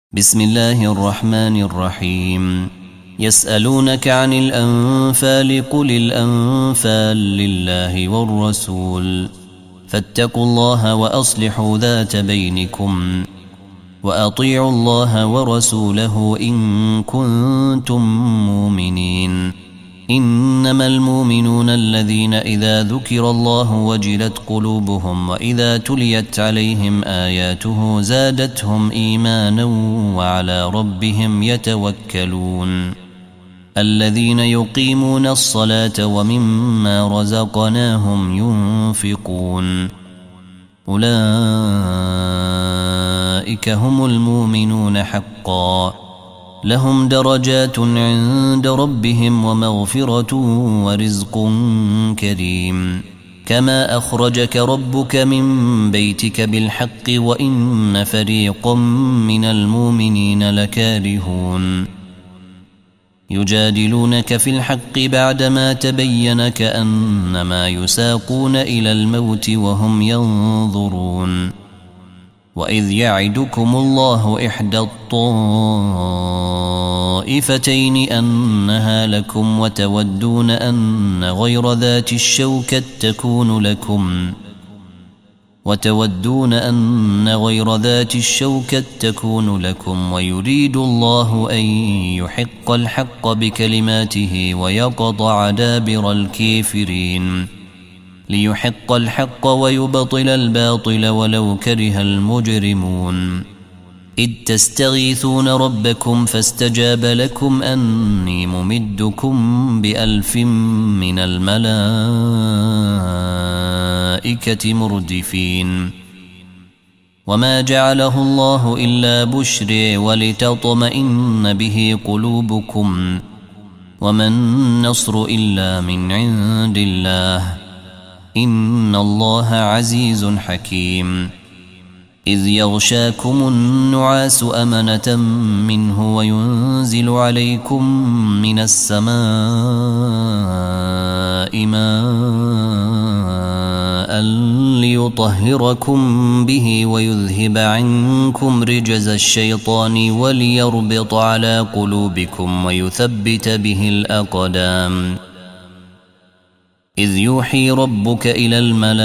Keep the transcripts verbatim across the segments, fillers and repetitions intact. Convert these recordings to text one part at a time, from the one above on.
بسم الله الرحمن الرحيم. يسألونك عن الأنفال قل الأنفال لله والرسول فاتقوا الله وأصلحوا ذات بينكم وأطيعوا الله ورسوله إن كنتم مؤمنين. إنما المؤمنون الذين إذا ذكر الله وجلت قلوبهم وإذا تليت عليهم آياته زادتهم إيمانا وعلى ربهم يتوكلون. الذين يقيمون الصلاة ومما رزقناهم ينفقون أولئك هم المؤمنون حقا لهم درجات عند ربهم ومغفرة ورزق كريم. كما أخرجك ربك من بيتك بالحق وإن فريقا من المؤمنين لكارهون يجادلونك في الحق بعدما تبين كأنما يساقون إلى الموت وهم ينظرون. وإذ يعدكم الله إحدى الطائفتين أنها لكم وتودون أن غير ذات الشوكة تكون لكم وتودون أن غير ذات الشوكة تكون لكم ويريد الله أن يحق الحق بكلماته ويقطع دابر الكافرين ليحق الحق ويبطل الباطل ولو كره المجرمون. إذ تستغيثون ربكم فاستجاب لكم أني ممدكم بألف من الملائكة مردفين. وما جعله الله إلا بشر ولتطمئن به قلوبكم وما النصر إلا من عند الله إن الله عزيز حكيم. إذ يغشاكم النعاس أمنة منه وينزل عليكم من السماء ماء ليطهركم به ويذهب عنكم رجز الشيطان وليربط على قلوبكم ويثبت به الأقدام. إذ يوحي ربك إلى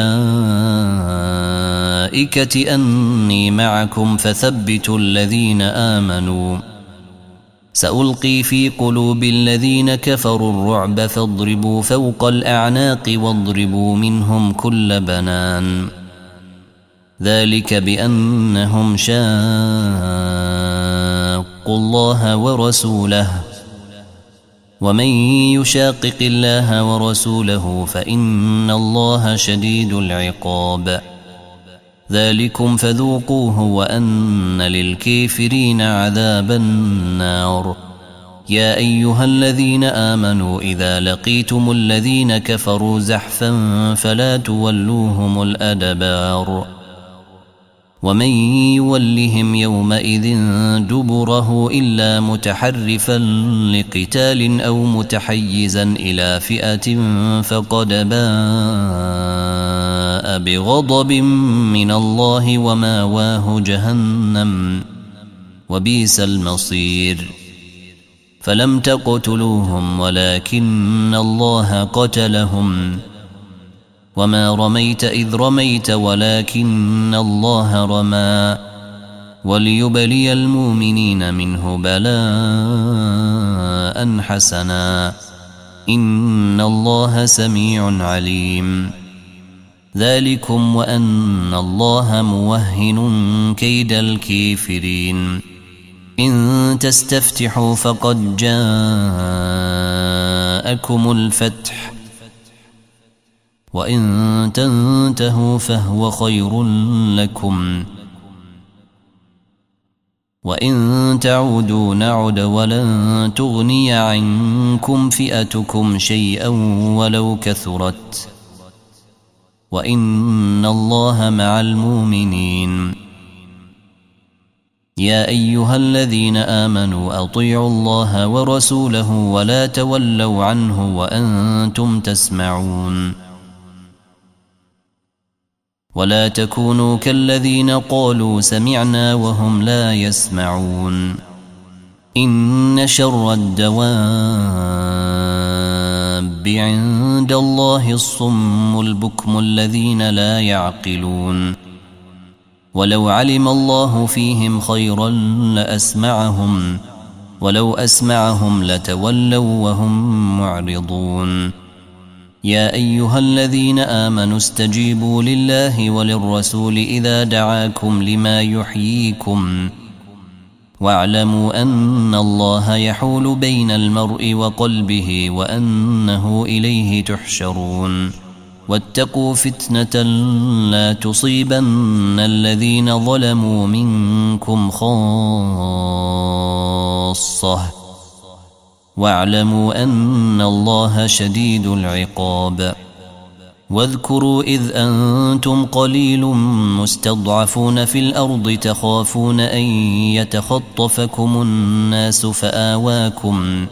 الملائكة أني معكم فثبتوا الذين آمنوا سألقي في قلوب الذين كفروا الرعب فاضربوا فوق الأعناق واضربوا منهم كل بنان. ذلك بأنهم شاقوا الله ورسوله ومن يشاقق الله ورسوله فإن الله شديد العقاب. ذلكم فذوقوه وأن للكافرين عذاب النار. يا أيها الذين آمنوا إذا لقيتم الذين كفروا زحفا فلا تولوهم الأدبار ومن يولهم يومئذ دبره إلا متحرفا لقتال أو متحيزا إلى فئة فقد باء بغضب من الله وماواه جهنم وبئس المصير. فلم تقتلوهم ولكن الله قتلهم وما رميت إذ رميت ولكن الله رمى وليبلي المؤمنين منه بلاء حسنا إن الله سميع عليم. ذلكم وأن الله موهن كيد الكافرين. إن تستفتحوا فقد جاءكم الفتح وإن تنتهوا فهو خير لكم وإن تعودوا نعد ولن تغني عنكم فئتكم شيئا ولو كثرت وإن الله مع المؤمنين. يا أيها الذين آمنوا أطيعوا الله ورسوله ولا تولوا عنه وأنتم تسمعون. ولا تكونوا كالذين قالوا سمعنا وهم لا يسمعون إن شر الدواب عند الله الصم البكم الذين لا يعقلون ولو علم الله فيهم خيرا لأسمعهم ولو أسمعهم لتولوا وهم معرضون يا أيها الذين آمنوا استجيبوا لله وللرسول إذا دعاكم لما يحييكم واعلموا أن الله يحول بين المرء وقلبه وأنه إليه تحشرون واتقوا فتنة لا تصيبن الذين ظلموا منكم خاصة واعلموا أن الله شديد العقاب واذكروا إذ أنتم قليل مستضعفون في الأرض تخافون أن يتخطفكم الناس فآواكم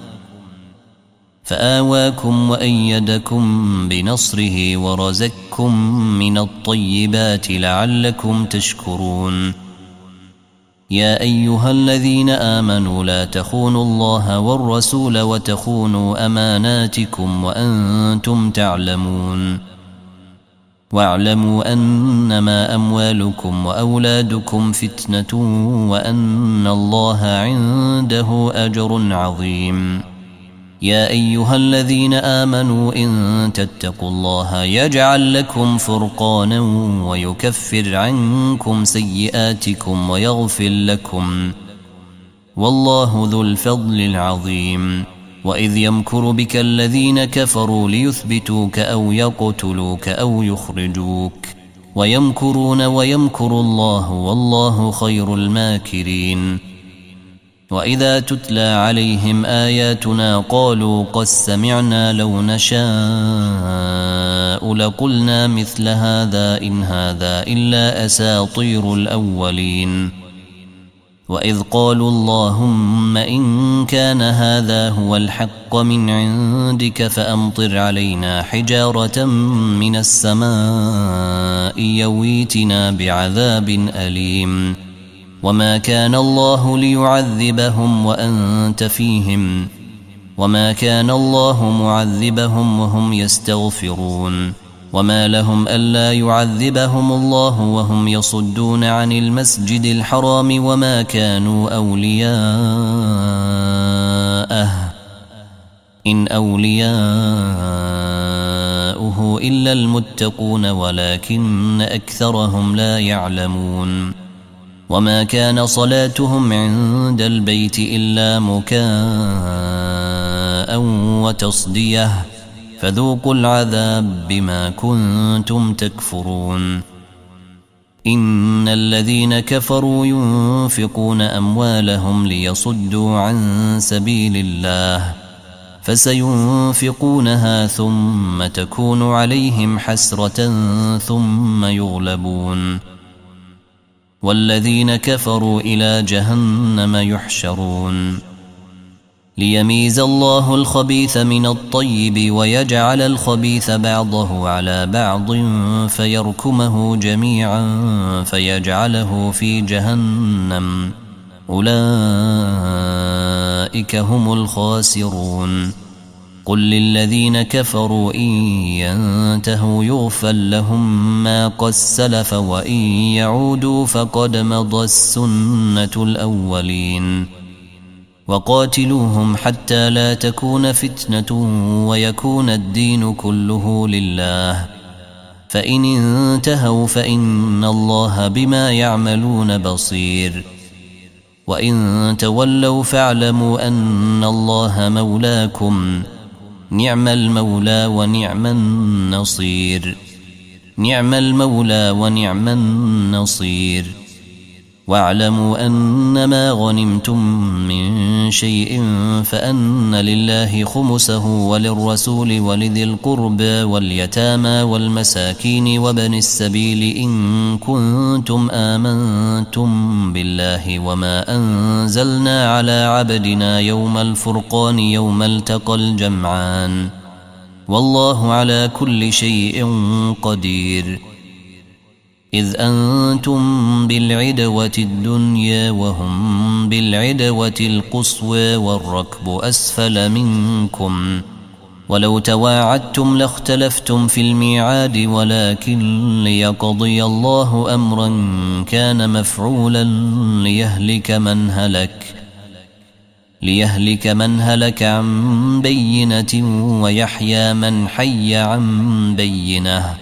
فآواكم وأيدكم بنصره ورزقكم من الطيبات لعلكم تشكرون يا أيها الذين آمنوا لا تخونوا الله والرسول وتخونوا أماناتكم وأنتم تعلمون واعلموا أنما أموالكم وأولادكم فتنة وأن الله عنده أجر عظيم يا أيها الذين آمنوا إن تتقوا الله يجعل لكم فرقانا ويكفر عنكم سيئاتكم ويغفر لكم والله ذو الفضل العظيم وإذ يمكر بك الذين كفروا ليثبتوك أو يقتلوك أو يخرجوك ويمكرون ويمكر الله والله خير الماكرين وإذا تتلى عليهم آياتنا قالوا قد سمعنا لو نشاء لقلنا مثل هذا إن هذا إلا أساطير الأولين وإذ قالوا اللهم إن كان هذا هو الحق من عندك فأمطر علينا حجارة من السماء يويتنا بعذاب أليم وما كان الله ليعذبهم وأنت فيهم وما كان الله معذبهم وهم يستغفرون وما لهم ألا يعذبهم الله وهم يصدون عن المسجد الحرام وما كانوا أولياءه إن أولياؤه إلا المتقون ولكن أكثرهم لا يعلمون وما كان صلاتهم عند البيت إلا مكاء وتصديه فذوقوا العذاب بما كنتم تكفرون إن الذين كفروا ينفقون أموالهم ليصدوا عن سبيل الله فسينفقونها ثم تكون عليهم حسرة ثم يغلبون والذين كفروا إلى جهنم يحشرون ليميز الله الخبيث من الطيب ويجعل الخبيث بعضه على بعض فيركمه جميعا فيجعله في جهنم أولئك هم الخاسرون قل للذين كفروا إن ينتهوا يغفر لهم ما قد سلف وإن يعودوا فقد مضى السنة الأولين وقاتلوهم حتى لا تكون فتنة ويكون الدين كله لله فإن انتهوا فإن الله بما يعملون بصير وإن تولوا فاعلموا أن الله مولاكم نعم المولى ونعم النصير نعم المولى ونعم النصير واعلموا أنما غنمتم من شيء فأن لله خمسه وللرسول ولذي القربى واليتامى والمساكين وابن السبيل إن كنتم آمنتم بالله وما أنزلنا على عبدنا يوم الفرقان يوم التقى الجمعان والله على كل شيء قدير إذ أنتم بالعدوة الدنيا وهم بالعدوة القصوى والركب أسفل منكم ولو تواعدتم لاختلفتم في الميعاد ولكن ليقضي الله أمرا كان مفعولا ليهلك من هلك ليهلك من هلك عن بينة ويحيى من حي عن بينة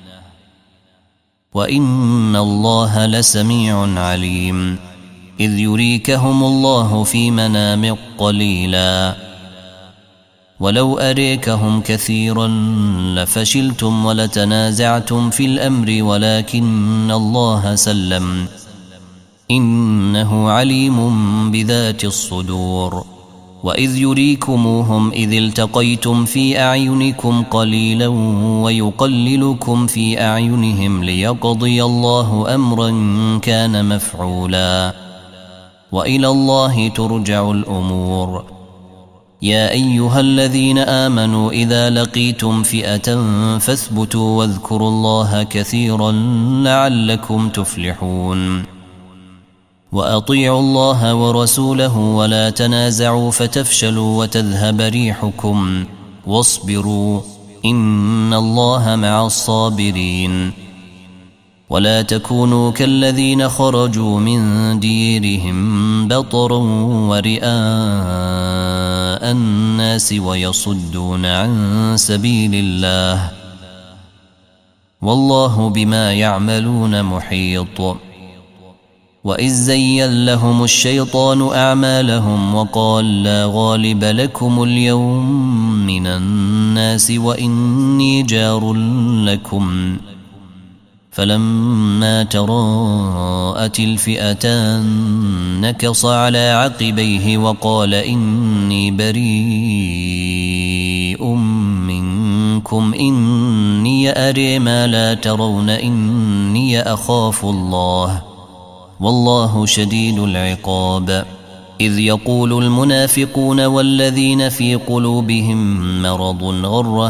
وإن الله لسميع عليم. إذ يريكهم الله في منام قليلا ولو أريكهم كثيرا لفشلتم ولتنازعتم في الأمر ولكن الله سلم إنه عليم بذات الصدور. وإذ يريكموهم إذ التقيتم في أعينكم قليلا ويقللكم في أعينهم ليقضي الله أمرا كان مفعولا وإلى الله ترجع الأمور. يا أيها الذين آمنوا إذا لقيتم فئة فاثبتوا واذكروا الله كثيرا لعلكم تفلحون. وأطيعوا الله ورسوله ولا تنازعوا فتفشلوا وتذهب ريحكم واصبروا إن الله مع الصابرين. ولا تكونوا كالذين خرجوا من ديرهم بطرا ورئاء الناس ويصدون عن سبيل الله والله بما يعملون محيط. وإذ زين لهم الشيطان أعمالهم وقال لا غالب لكم اليوم من الناس وإني جار لكم فلما تراءت الفئتان نكص على عقبيه وقال إني بريء منكم إني أري ما لا ترون إني أخاف الله والله شديد العقاب. إذ يقول المنافقون والذين في قلوبهم مرض غر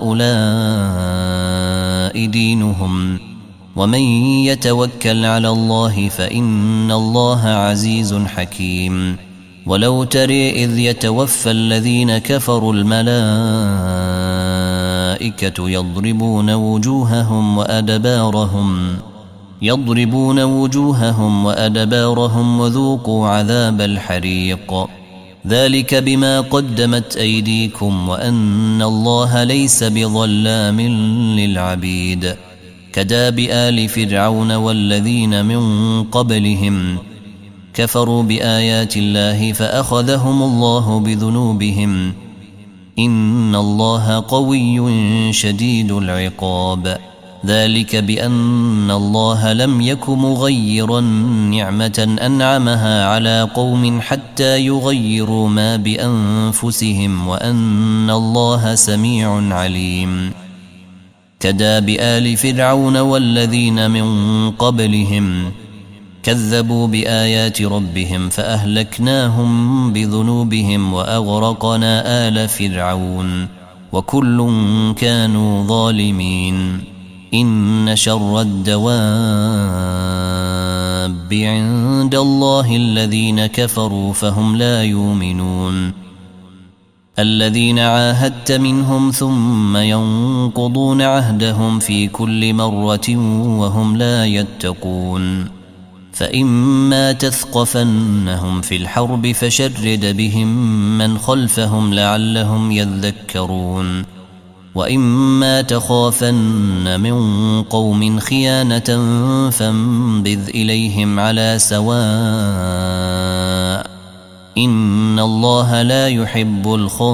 هؤلاء دينهم ومن يتوكل على الله فإن الله عزيز حكيم. ولو تري إذ يتوفى الذين كفروا الملائكة يضربون وجوههم وأدبارهم يضربون وجوههم وأدبارهم وذوقوا عذاب الحريق ذلك بما قدمت أيديكم وأن الله ليس بظلام للعبيد. كداب آل فرعون والذين من قبلهم كفروا بآيات الله فأخذهم الله بذنوبهم إن الله قوي شديد العقاب. ذلك بأن الله لم يك مغيرا نعمة أنعمها على قوم حتى يغيروا ما بأنفسهم وأن الله سميع عليم. كداب آل فرعون والذين من قبلهم كذبوا بآيات ربهم فأهلكناهم بذنوبهم وأغرقنا آل فرعون وكل كانوا ظالمين. إن شر الدواب عند الله الذين كفروا فهم لا يؤمنون. الذين عاهدت منهم ثم ينقضون عهدهم في كل مرة وهم لا يتقون. فإما تثقفنهم في الحرب فشرد بهم من خلفهم لعلهم يذكرون. وإما تخافن من قوم خيانة فانبذ إليهم على سواء إن الله لا يحب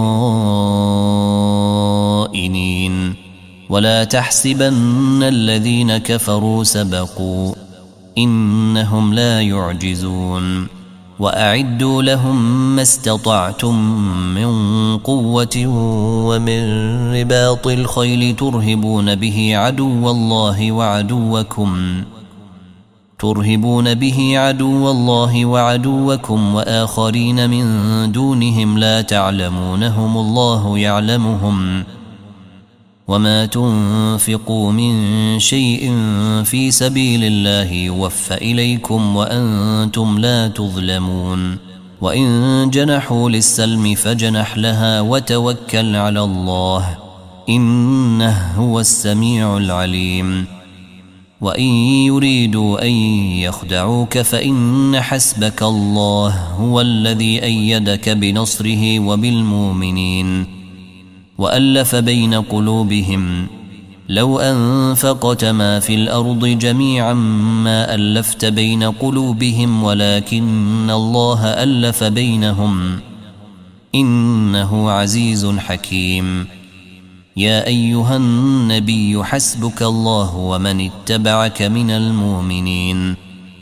الخائنين. ولا تحسبن الذين كفروا سبقوا إنهم لا يعجزون. وأعدوا لهم ما استطعتم من قوة ومن رباط الخيل ترهبون به عدو الله وعدوكم ترهبون به عدو الله وعدوكم وآخرين من دونهم لا تعلمونهم الله يعلمهم وما تنفقوا من شيء في سبيل الله يوفى إليكم وأنتم لا تظلمون وإن جنحوا للسلم فجنح لها وتوكل على الله إنه هو السميع العليم وإن يريدوا أن يخدعوك فإن حسبك الله هو الذي أيدك بنصره وبالمؤمنين وألف بين قلوبهم لو أنفقت ما في الأرض جميعا ما ألفت بين قلوبهم ولكن الله ألف بينهم إنه عزيز حكيم يا أيها النبي حسبك الله ومن اتبعك من المؤمنين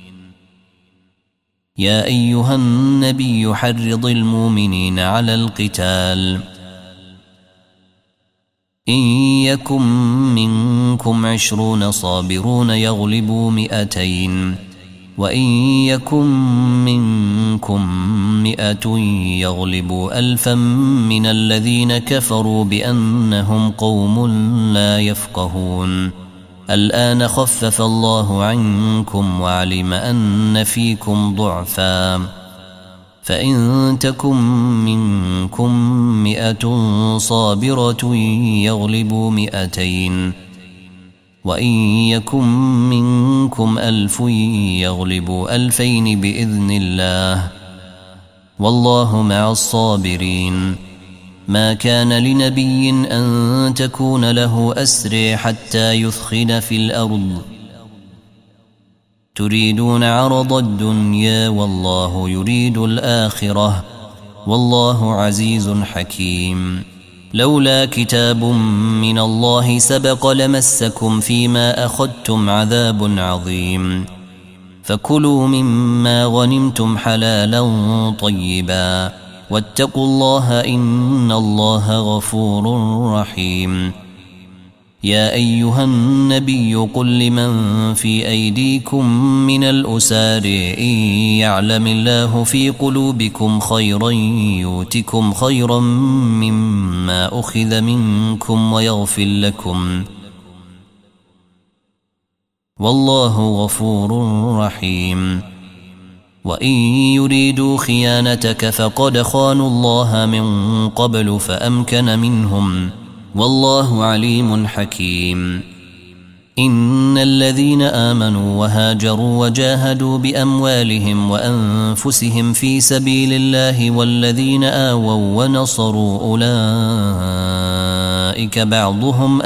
يا أيها النبي حرض المؤمنين على القتال إن يكن منكم عشرون صابرون يغلبوا مئتين وإن يكن منكم مئة يغلبوا ألفا من الذين كفروا بأنهم قوم لا يفقهون الآن خفف الله عنكم وعلم أن فيكم ضعفا فإن تكن منكم مئة صابرة يغلبوا مئتين وإن يكن منكم ألف يغلبوا ألفين بإذن الله والله مع الصابرين ما كان لنبي أن تكون له أسرى حتى يثخن في الأرض تريدون عرض الدنيا والله يريد الآخرة والله عزيز حكيم لولا كتاب من الله سبق لمسكم فيما أخذتم عذاب عظيم فكلوا مما غنمتم حلالا طيبا واتقوا الله إن الله غفور رحيم يا أيها النبي قل لمن في أيديكم من الأسار إن يعلم الله في قلوبكم خيرا يؤتكم خيرا مما أخذ منكم ويغفر لكم والله غفور رحيم وإن يريدوا خيانتك فقد خانوا الله من قبل فأمكن منهم والله عليم حكيم إن الذين آمنوا وهاجروا وجاهدوا بأموالهم وأنفسهم في سبيل الله والذين آووا ونصروا أولئك بعضهم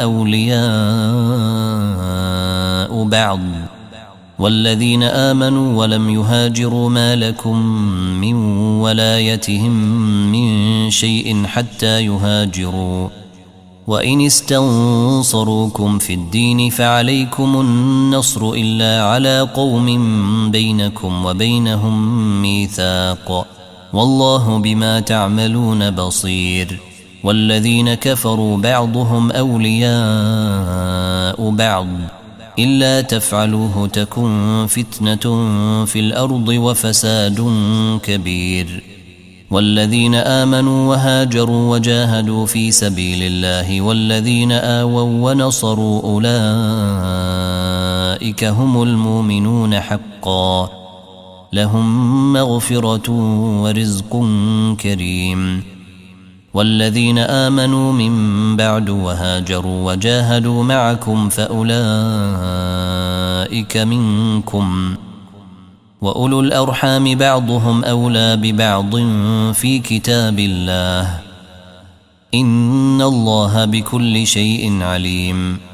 أولياء بعض والذين آمنوا ولم يهاجروا ما لكم من ولايتهم من شيء حتى يهاجروا وإن استنصروكم في الدين فعليكم النصر إلا على قوم بينكم وبينهم ميثاق والله بما تعملون بصير والذين كفروا بعضهم أولياء بعض إلا تفعلوه تكن فتنة في الأرض وفساد كبير والذين آمنوا وهاجروا وجاهدوا في سبيل الله والذين آووا ونصروا أولئك هم المؤمنون حقا لهم مغفرة ورزق كريم والذين آمنوا من بعد وهاجروا وجاهدوا معكم فأولئك منكم وأولو الأرحام بعضهم أولى ببعض في كتاب الله إن الله بكل شيء عليم